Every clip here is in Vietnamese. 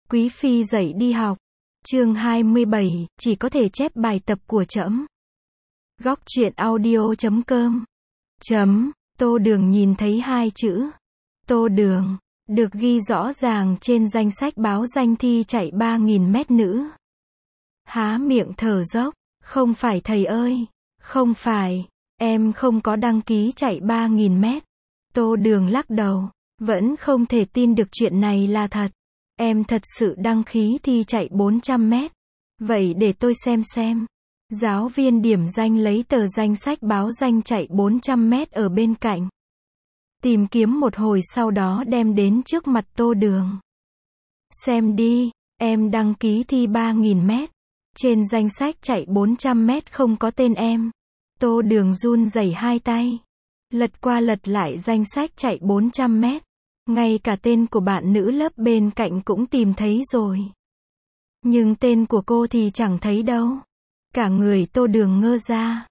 Quý phi dậy đi học. Chương 27, chỉ có thể chép bài tập của trẫm. Góc truyện audio.com. Tô Đường nhìn thấy hai chữ Tô Đường được ghi rõ ràng trên danh sách báo danh thi chạy 3.000 mét nữ. Há miệng thở dốc, không phải thầy ơi, không phải, em không có đăng ký chạy 3.000 mét. Tô Đường lắc đầu, vẫn không thể tin được chuyện này là thật. Em thật sự đăng ký thi chạy 400 mét. Vậy để tôi xem. Giáo viên điểm danh lấy tờ danh sách báo danh chạy 400 mét ở bên cạnh. Tìm kiếm một hồi sau đó đem đến trước mặt Tô Đường. Xem đi, em đăng ký thi 3.000 mét. Trên danh sách chạy 400 mét không có tên em. Tô Đường run rẩy hai tay. Lật qua lật lại danh sách chạy 400 mét. Ngay cả tên của bạn nữ lớp bên cạnh cũng tìm thấy rồi. Nhưng tên của cô thì chẳng thấy đâu. Cả người Tô Đường ngơ ra.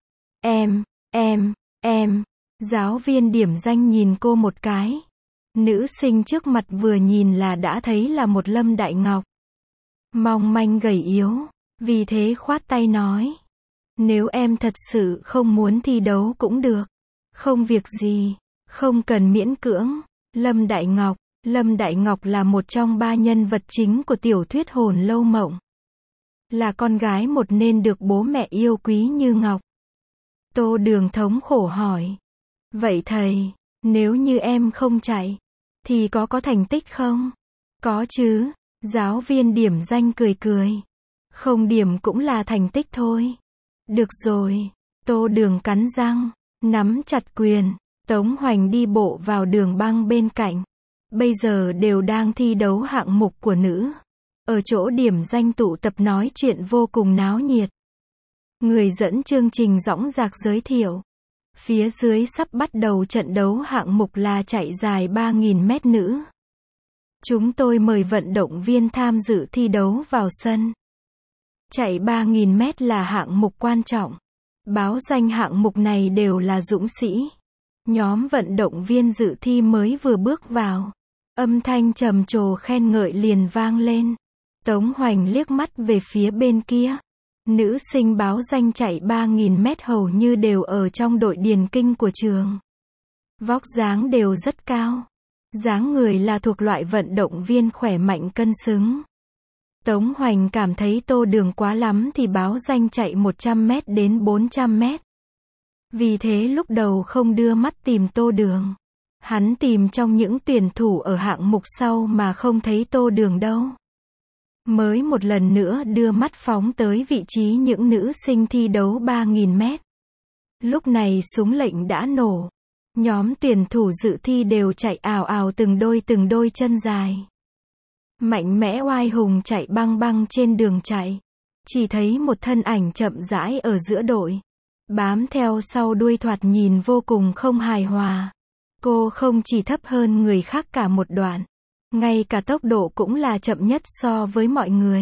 Em. Giáo viên điểm danh nhìn cô một cái. Nữ sinh trước mặt vừa nhìn là đã thấy là một Lâm Đại Ngọc. Mong manh gầy yếu. Vì thế khoát tay nói. Nếu em thật sự không muốn thi đấu cũng được. Không việc gì. Không cần miễn cưỡng. Lâm Đại Ngọc là một trong 3 nhân vật chính của tiểu thuyết Hồn Lâu Mộng. Là con gái một nên được bố mẹ yêu quý như ngọc. Tô Đường thống khổ hỏi. Vậy thầy, nếu như em không chạy, thì có thành tích không? Có chứ, giáo viên điểm danh cười. Không điểm cũng là thành tích thôi. Được rồi, Tô Đường cắn răng, nắm chặt quyền. Tống Hoành đi bộ vào đường băng bên cạnh. Bây giờ đều đang thi đấu hạng mục của nữ. Ở chỗ điểm danh tụ tập nói chuyện vô cùng náo nhiệt. Người dẫn chương trình dõng dạc giới thiệu. Phía dưới sắp bắt đầu trận đấu hạng mục là chạy dài 3.000 mét nữ. Chúng tôi mời vận động viên tham dự thi đấu vào sân. Chạy 3.000 mét là hạng mục quan trọng. Báo danh hạng mục này đều là dũng sĩ. Nhóm vận động viên dự thi mới vừa bước vào. Âm thanh trầm trồ khen ngợi liền vang lên. Tống Hoành liếc mắt về phía bên kia. Nữ sinh báo danh chạy 3.000 mét hầu như đều ở trong đội điền kinh của trường. Vóc dáng đều rất cao. Dáng người là thuộc loại vận động viên khỏe mạnh cân xứng. Tống Hoành cảm thấy Tô Đường quá lắm thì báo danh chạy 100 mét đến 400 mét. Vì thế lúc đầu không đưa mắt tìm Tô Đường. Hắn tìm trong những tuyển thủ ở hạng mục sau mà không thấy Tô Đường đâu. Mới một lần nữa đưa mắt phóng tới vị trí những nữ sinh thi đấu 3.000 mét. Lúc này súng lệnh đã nổ. Nhóm tuyển thủ dự thi đều chạy ào ào từng đôi chân dài. Mạnh mẽ oai hùng chạy băng trên đường chạy. Chỉ thấy một thân ảnh chậm rãi ở giữa đội. Bám theo sau đuôi thoạt nhìn vô cùng không hài hòa. Cô không chỉ thấp hơn người khác cả một đoạn. Ngay cả tốc độ cũng là chậm nhất so với mọi người.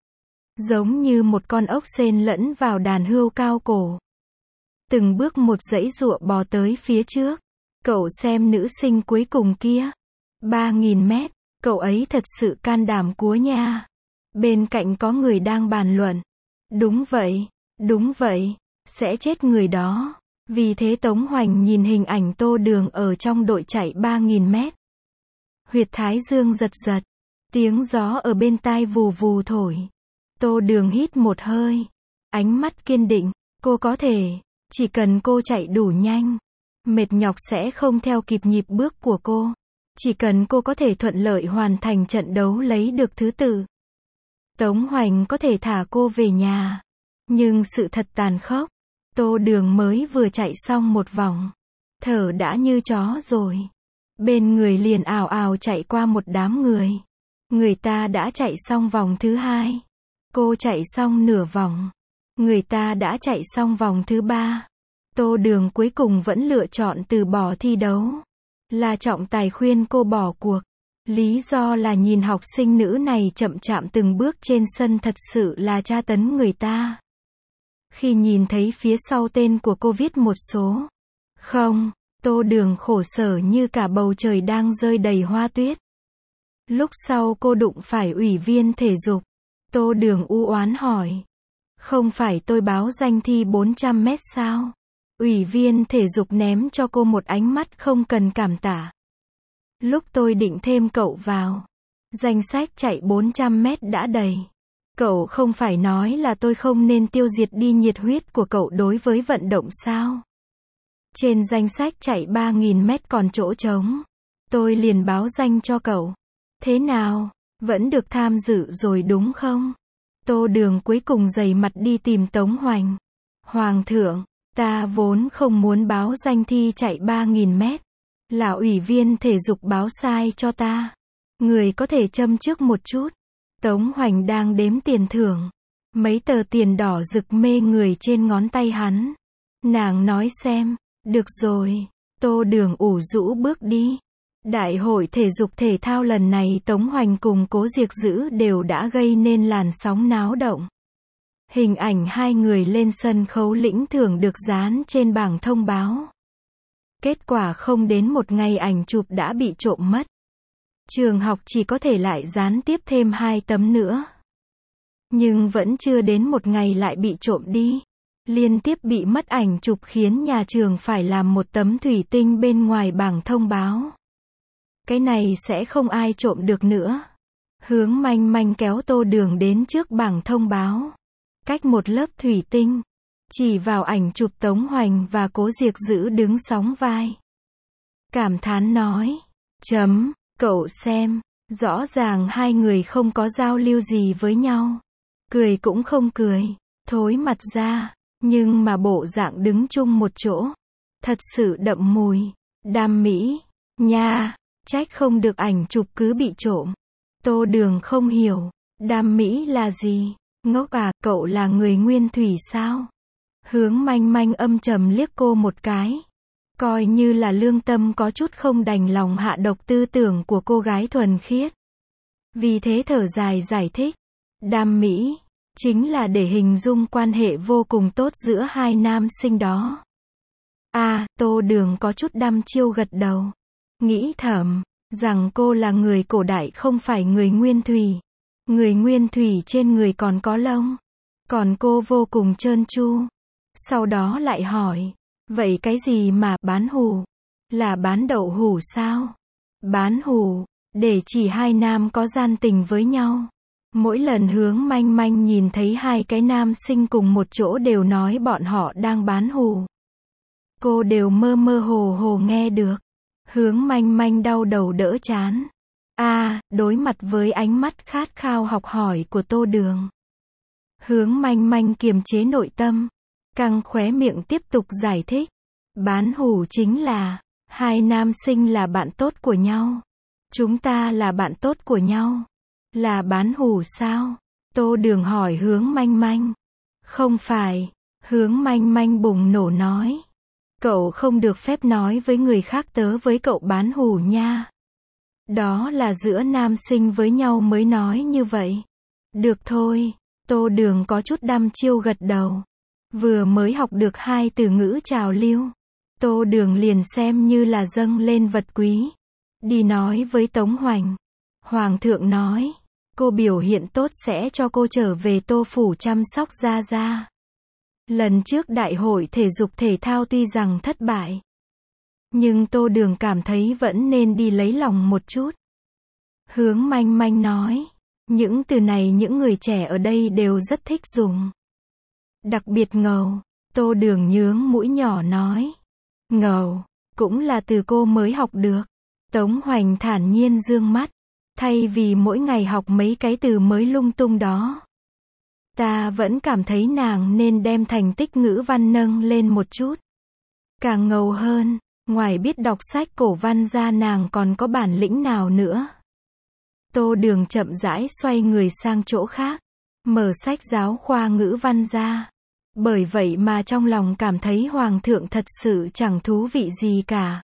Giống như một con ốc sên lẫn vào đàn hươu cao cổ. Từng bước một giãy giụa bò tới phía trước. Cậu xem nữ sinh cuối cùng kia. 3.000 mét, cậu ấy thật sự can đảm cúa nha. Bên cạnh có người đang bàn luận. Đúng vậy. Sẽ chết người đó. Vì thế Tống Hoành nhìn hình ảnh Tô Đường ở trong đội chạy 3.000 mét. Huyệt thái dương giật. Tiếng gió ở bên tai vù vù thổi. Tô Đường hít một hơi. Ánh mắt kiên định. Cô có thể. Chỉ cần cô chạy đủ nhanh. Mệt nhọc sẽ không theo kịp nhịp bước của cô. Chỉ cần cô có thể thuận lợi hoàn thành trận đấu lấy được thứ tự. Tống Hoành có thể thả cô về nhà. Nhưng sự thật tàn khốc. Tô Đường mới vừa chạy xong một vòng. Thở đã như chó rồi. Bên người liền ào ào chạy qua một đám người. Người ta đã chạy xong vòng thứ 2. Cô chạy xong nửa vòng. Người ta đã chạy xong vòng thứ 3. Tô Đường cuối cùng vẫn lựa chọn từ bỏ thi đấu. Là trọng tài khuyên cô bỏ cuộc. Lý do là nhìn học sinh nữ này chậm chạp từng bước trên sân thật sự là tra tấn người ta. Khi nhìn thấy phía sau tên của cô viết một số 0, Tô Đường khổ sở như cả bầu trời đang rơi đầy hoa tuyết. Lúc sau cô đụng phải ủy viên thể dục. Tô Đường u oán hỏi. Không phải tôi báo danh thi 400 mét sao? Ủy viên thể dục ném cho cô một ánh mắt không cần cảm tạ. Lúc tôi định thêm cậu vào, danh sách chạy 400 mét đã đầy. Cậu không phải nói là tôi không nên tiêu diệt đi nhiệt huyết của cậu đối với vận động sao? Trên danh sách chạy 3.000 mét còn chỗ trống. Tôi liền báo danh cho cậu. Thế nào? Vẫn được tham dự rồi đúng không? Tô Đường cuối cùng dày mặt đi tìm Tống Hoành. Hoàng thượng, ta vốn không muốn báo danh thi chạy 3.000 mét. Là ủy viên thể dục báo sai cho ta. Người có thể châm trước một chút. Tống Hoành đang đếm tiền thưởng. Mấy tờ tiền đỏ rực mê người trên ngón tay hắn. Nàng nói xem, được rồi. Tô Đường ủ rũ bước đi. Đại hội thể dục thể thao lần này Tống Hoành cùng Cố Diệc Dữ đều đã gây nên làn sóng náo động. Hình ảnh hai người lên sân khấu lĩnh thưởng được dán trên bảng thông báo. Kết quả không đến một ngày ảnh chụp đã bị trộm mất. Trường học chỉ có thể lại dán tiếp thêm 2 tấm nữa. Nhưng vẫn chưa đến một ngày lại bị trộm đi. Liên tiếp bị mất ảnh chụp khiến nhà trường phải làm một tấm thủy tinh bên ngoài bảng thông báo. Cái này sẽ không ai trộm được nữa. Hướng Manh Manh kéo Tô Đường đến trước bảng thông báo. Cách một lớp thủy tinh. Chỉ vào ảnh chụp Tống Hoành và Cố Diệc Dữ đứng sóng vai. Cảm thán nói. Cậu xem. Rõ ràng hai người không có giao lưu gì với nhau. Cười cũng không cười. Thối mặt ra. Nhưng mà bộ dạng đứng chung một chỗ. Thật sự đậm mùi. Đam mỹ. Nha. Trách không được ảnh chụp cứ bị trộm. Tô Đường không hiểu. Đam mỹ là gì? Ngốc à, cậu là người Nguyên Thủy sao? Hướng Manh Manh âm trầm liếc cô một cái. Coi như là lương tâm có chút không đành lòng hạ độc tư tưởng của cô gái thuần khiết. Vì thế thở dài giải thích. Đam mỹ, chính là để hình dung quan hệ vô cùng tốt giữa hai nam sinh đó. Tô Đường có chút đăm chiêu gật đầu. Nghĩ thầm, rằng cô là người cổ đại không phải người Nguyên Thủy. Người Nguyên Thủy trên người còn có lông. Còn cô vô cùng trơn tru. Sau đó lại hỏi, vậy cái gì mà bán hủ? Là bán đậu hủ sao? Bán hủ, để chỉ hai nam có gian tình với nhau. Mỗi lần Hướng Manh Manh nhìn thấy hai cái nam sinh cùng một chỗ đều nói bọn họ đang bán hủ. Cô đều mơ mơ hồ hồ nghe được. Hướng Manh Manh đau đầu đỡ chán. Đối mặt với ánh mắt khát khao học hỏi của Tô Đường. Hướng Manh Manh kiềm chế nội tâm. Căng khóe miệng tiếp tục giải thích. Bán hủ chính là, hai nam sinh là bạn tốt của nhau. Chúng ta là bạn tốt của nhau. Là bán hủ sao? Tô Đường hỏi Hướng Manh Manh. Không phải. Hướng Manh Manh bùng nổ nói. Cậu không được phép nói với người khác tớ với cậu bán hủ nha. Đó là giữa nam sinh với nhau mới nói như vậy. Được thôi. Tô Đường có chút đăm chiêu gật đầu. Vừa mới học được 2 từ ngữ trào lưu. Tô Đường liền xem như là dâng lên vật quý. Đi nói với Tống Hoành. Hoàng thượng nói, cô biểu hiện tốt sẽ cho cô trở về Tô phủ chăm sóc Gia Gia. Lần trước đại hội thể dục thể thao tuy rằng thất bại. Nhưng Tô Đường cảm thấy vẫn nên đi lấy lòng một chút. Hướng Manh Manh nói, những từ này những người trẻ ở đây đều rất thích dùng. Đặc biệt ngầu. Tô Đường nhướng mũi nhỏ nói. Ngầu, cũng là từ cô mới học được. Tống Hoành thản nhiên dương mắt. Thay vì mỗi ngày học mấy cái từ mới lung tung đó. Ta vẫn cảm thấy nàng nên đem thành tích ngữ văn nâng lên một chút. Càng ngầu hơn, ngoài biết đọc sách cổ văn ra nàng còn có bản lĩnh nào nữa. Tô Đường chậm rãi xoay người sang chỗ khác. Mở sách giáo khoa ngữ văn ra. Bởi vậy mà trong lòng cảm thấy Hoàng thượng thật sự chẳng thú vị gì cả.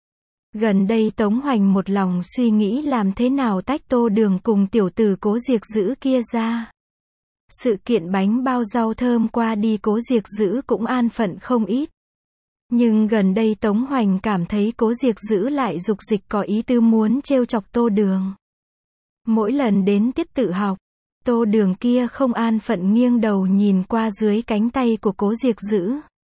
Gần đây Tống Hoành một lòng suy nghĩ làm thế nào tách Tô Đường cùng tiểu tử Cố Diệc Dữ kia ra. Sự kiện bánh bao rau thơm qua đi Cố Diệc Dữ cũng an phận không ít. Nhưng gần đây Tống Hoành cảm thấy Cố Diệc Dữ lại dục dịch có ý tư muốn trêu chọc Tô Đường. Mỗi lần đến tiết tự học, Tô Đường kia không an phận nghiêng đầu nhìn qua dưới cánh tay của Cố Diệc Dữ.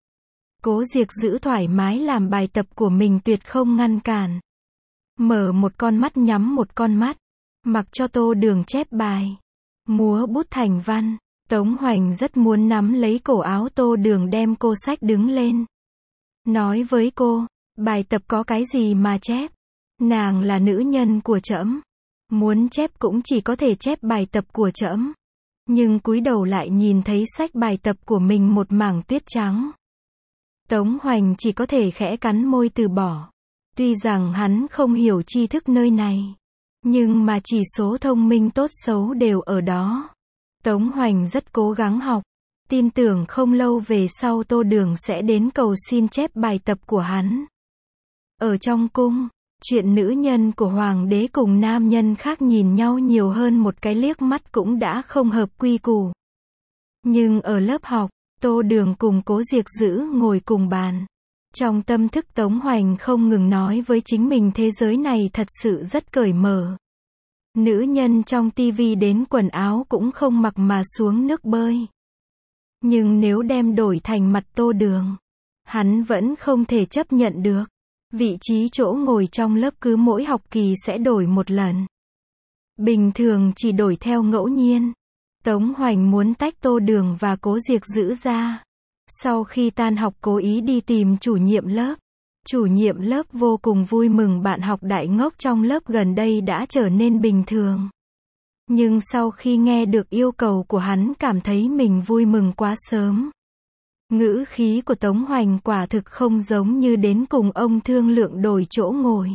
Cố Diệc Dữ thoải mái làm bài tập của mình tuyệt không ngăn cản. Mở một con mắt nhắm một con mắt, mặc cho Tô Đường chép bài, múa bút thành văn. Tống Hoành rất muốn nắm lấy cổ áo Tô Đường đem cô xách đứng lên. Nói với cô, bài tập có cái gì mà chép? Nàng là nữ nhân của trẫm, muốn chép cũng chỉ có thể chép bài tập của trẫm. Nhưng cúi đầu lại nhìn thấy sách bài tập của mình một mảng tuyết trắng. Tống Hoành chỉ có thể khẽ cắn môi từ bỏ. Tuy rằng hắn không hiểu tri thức nơi này, nhưng mà chỉ số thông minh tốt xấu đều ở đó. Tống Hoành rất cố gắng học, tin tưởng không lâu về sau Tô Đường sẽ đến cầu xin chép bài tập của hắn. Ở trong cung, chuyện nữ nhân của hoàng đế cùng nam nhân khác nhìn nhau nhiều hơn một cái liếc mắt cũng đã không hợp quy củ. Nhưng ở lớp học, Tô Đường cùng Cố Diệc Dữ ngồi cùng bàn. Trong tâm thức Tống Hoành không ngừng nói với chính mình thế giới này thật sự rất cởi mở. Nữ nhân trong tivi đến quần áo cũng không mặc mà xuống nước bơi. Nhưng nếu đem đổi thành mặt Tô Đường, hắn vẫn không thể chấp nhận được. Vị trí chỗ ngồi trong lớp cứ mỗi học kỳ sẽ đổi một lần. Bình thường chỉ đổi theo ngẫu nhiên. Tống Hoành muốn tách Tô Đường và Cố Diệc Dữ ra. Sau khi tan học cố ý đi tìm chủ nhiệm lớp. Chủ nhiệm lớp vô cùng vui mừng bạn học đại ngốc trong lớp gần đây đã trở nên bình thường. Nhưng sau khi nghe được yêu cầu của hắn cảm thấy mình vui mừng quá sớm. Ngữ khí của Tống Hoành quả thực không giống như đến cùng ông thương lượng đổi chỗ ngồi,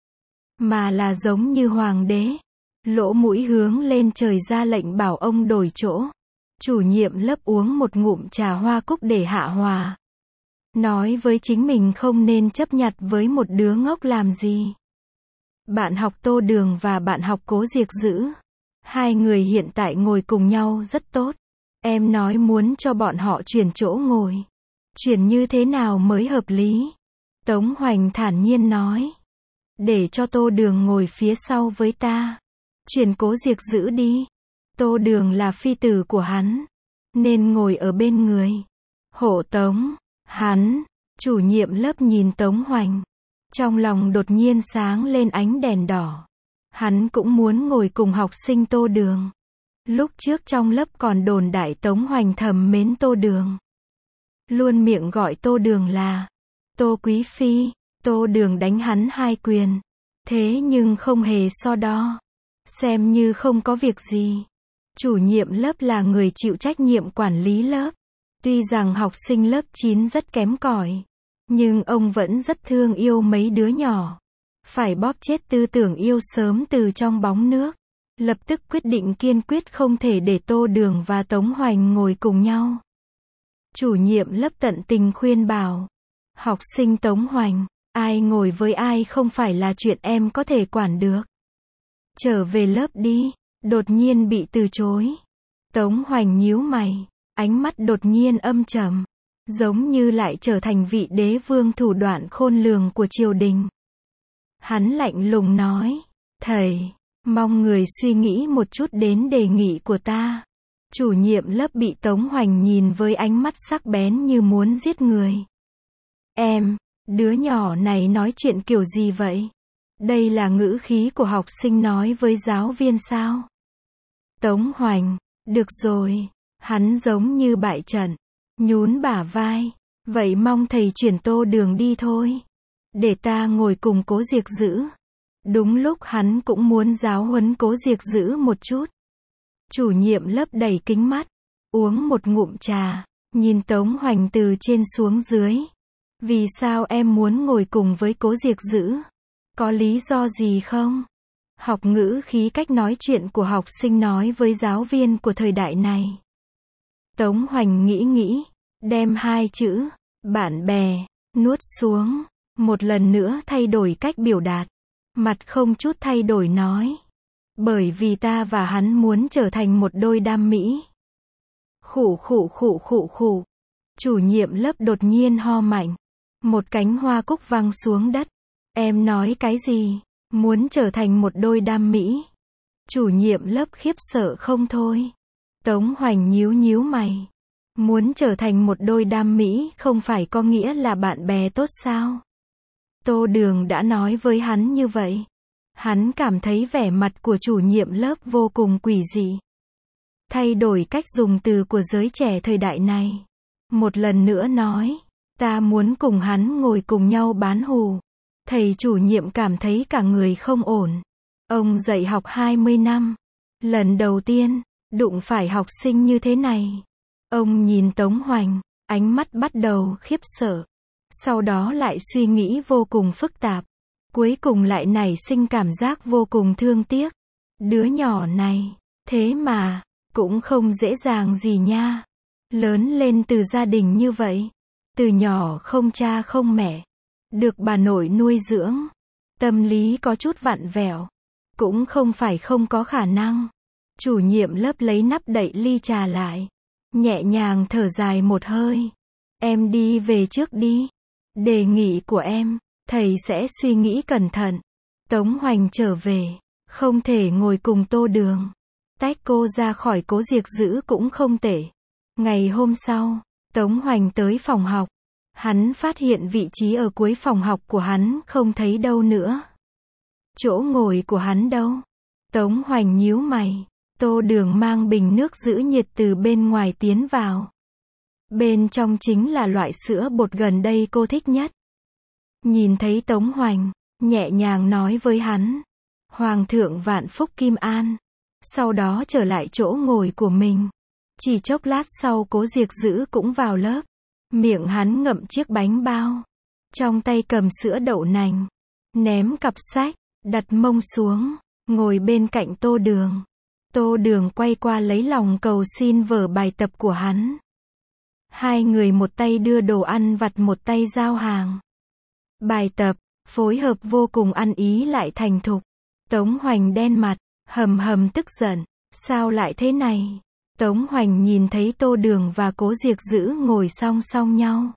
mà là giống như hoàng đế. Lỗ mũi hướng lên trời ra lệnh bảo ông đổi chỗ. Chủ nhiệm lớp uống một ngụm trà hoa cúc để hạ hòa. Nói với chính mình không nên chấp nhặt với một đứa ngốc làm gì. Bạn học Tô Đường và bạn học Cố Diệc Dữ. Hai người hiện tại ngồi cùng nhau rất tốt. Em nói muốn cho bọn họ chuyển chỗ ngồi. Chuyển như thế nào mới hợp lý? Tống Hoành thản nhiên nói. Để cho Tô Đường ngồi phía sau với ta. Chuyển Cố Diệc Dữ đi. Tô Đường là phi tử của hắn, nên ngồi ở bên người. Hộ tống hắn. Chủ nhiệm lớp nhìn Tống Hoành, trong lòng đột nhiên sáng lên ánh đèn đỏ. Hắn cũng muốn ngồi cùng học sinh Tô Đường. Lúc trước trong lớp còn đồn đại Tống Hoành thầm mến Tô Đường, luôn miệng gọi Tô Đường là Tô Quý Phi. Tô Đường đánh hắn 2 quyền, thế nhưng không hề so đo, xem như không có việc gì. Chủ nhiệm lớp là người chịu trách nhiệm quản lý lớp. Tuy rằng học sinh lớp 9 rất kém cỏi, nhưng ông vẫn rất thương yêu mấy đứa nhỏ. Phải bóp chết tư tưởng yêu sớm từ trong bóng nước. Lập tức quyết định kiên quyết không thể để Tô Đường và Tống Hoành ngồi cùng nhau. Chủ nhiệm lớp tận tình khuyên bảo. Học sinh Tống Hoành, ai ngồi với ai không phải là chuyện em có thể quản được. Trở về lớp đi. Đột nhiên bị từ chối. Tống Hoành nhíu mày, ánh mắt đột nhiên âm trầm, giống như lại trở thành vị đế vương thủ đoạn khôn lường của triều đình. Hắn lạnh lùng nói, thầy, mong người suy nghĩ một chút đến đề nghị của ta. Chủ nhiệm lớp bị Tống Hoành nhìn với ánh mắt sắc bén như muốn giết người. Em, đứa nhỏ này nói chuyện kiểu gì vậy? Đây là ngữ khí của học sinh nói với giáo viên sao? Tống Hoành, được rồi, hắn giống như bại trận, nhún bả vai, vậy mong thầy chuyển Tô Đường đi thôi, để ta ngồi cùng Cố Diệc Dữ. Đúng lúc hắn cũng muốn giáo huấn Cố Diệc Dữ một chút. Chủ nhiệm lớp đẩy kính mắt, uống một ngụm trà, nhìn Tống Hoành từ trên xuống dưới. Vì sao em muốn ngồi cùng với Cố Diệc Dữ? Có lý do gì không? Học ngữ khí cách nói chuyện của học sinh nói với giáo viên của thời đại này. Tống Hoành nghĩ, đem 2 chữ, bạn bè, nuốt xuống, một lần nữa thay đổi cách biểu đạt. Mặt không chút thay đổi nói. Bởi vì ta và hắn muốn trở thành một đôi đam mỹ. Khụ khụ khụ khụ khụ. Chủ nhiệm lớp đột nhiên ho mạnh. Một cánh hoa cúc văng xuống đất. Em nói cái gì? Muốn trở thành một đôi đam mỹ? Chủ nhiệm lớp khiếp sợ không thôi. Tống Hoành nhíu nhíu mày. Muốn trở thành một đôi đam mỹ không phải có nghĩa là bạn bè tốt sao? Tô Đường đã nói với hắn như vậy. Hắn cảm thấy vẻ mặt của chủ nhiệm lớp vô cùng quỷ dị. Thay đổi cách dùng từ của giới trẻ thời đại này. Một lần nữa nói, ta muốn cùng hắn ngồi cùng nhau bán hù. Thầy chủ nhiệm cảm thấy cả người không ổn. Ông dạy học 20 năm. Lần đầu tiên, đụng phải học sinh như thế này. Ông nhìn Tống Hoành, ánh mắt bắt đầu khiếp sợ. Sau đó lại suy nghĩ vô cùng phức tạp. Cuối cùng lại nảy sinh cảm giác vô cùng thương tiếc. Đứa nhỏ này, thế mà, cũng không dễ dàng gì nha. Lớn lên từ gia đình như vậy. Từ nhỏ không cha không mẹ. Được bà nội nuôi dưỡng. Tâm lý có chút vặn vẹo. Cũng không phải không có khả năng. Chủ nhiệm lớp lấy nắp đậy ly trà lại. Nhẹ nhàng thở dài một hơi. Em đi về trước đi. Đề nghị của em, thầy sẽ suy nghĩ cẩn thận. Tống Hoành trở về. Không thể ngồi cùng Tô Đường. Tách cô ra khỏi Cố Diệc Dữ cũng không tệ. Ngày hôm sau, Tống Hoành tới phòng học. Hắn phát hiện vị trí ở cuối phòng học của hắn không thấy đâu nữa. Chỗ ngồi của hắn đâu? Tống Hoành nhíu mày. Tô Đường mang bình nước giữ nhiệt từ bên ngoài tiến vào. Bên trong chính là loại sữa bột gần đây cô thích nhất. Nhìn thấy Tống Hoành, nhẹ nhàng nói với hắn. Hoàng thượng vạn phúc kim an. Sau đó trở lại chỗ ngồi của mình. Chỉ chốc lát sau Cố Diệc Dữ cũng vào lớp. Miệng hắn ngậm chiếc bánh bao. Trong tay cầm sữa đậu nành. Ném cặp sách, đặt mông xuống, ngồi bên cạnh Tô Đường. Tô Đường quay qua lấy lòng cầu xin vở bài tập của hắn. Hai người một tay đưa đồ ăn vặt một tay giao hàng. Bài tập, phối hợp vô cùng ăn ý lại thành thục. Tống Hoành đen mặt, hầm hầm tức giận. Sao lại thế này? Tống Hoành nhìn thấy Tô Đường và Cố Diệc Dữ ngồi song song nhau.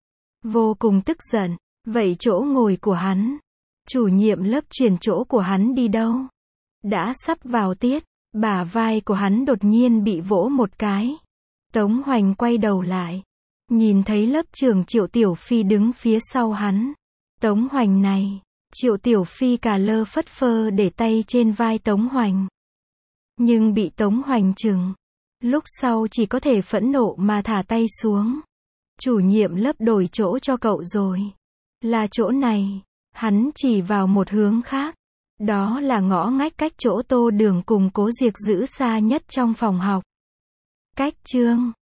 Vô cùng tức giận. Vậy chỗ ngồi của hắn? Chủ nhiệm lớp chuyển chỗ của hắn đi đâu? Đã sắp vào tiết, bả vai của hắn đột nhiên bị vỗ một cái. Tống Hoành quay đầu lại. Nhìn thấy lớp trưởng Triệu Tiểu Phi đứng phía sau hắn. Tống Hoành này. Triệu Tiểu Phi cà lơ phất phơ để tay trên vai Tống Hoành. Nhưng bị Tống Hoành chừng. Lúc sau chỉ có thể phẫn nộ mà thả tay xuống. Chủ nhiệm lớp đổi chỗ cho cậu rồi. Là chỗ này. Hắn chỉ vào một hướng khác. Đó là ngõ ngách cách chỗ Tô Đường cùng Cố Diệc Dữ xa nhất trong phòng học. Cách chương